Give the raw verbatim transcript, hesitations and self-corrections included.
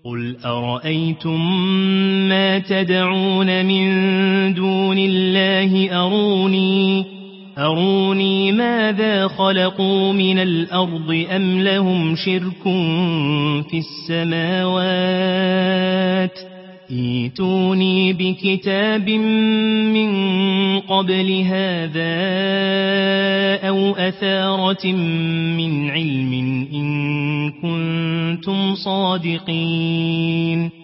قل أرأيتم ما تدعون من دون الله أروني أروني ماذا خلقوا من الأرض أم لهم شرك في السماوات ائتوني بكتاب من قبل هذا أو أثارة من علم إن كنتم صادقين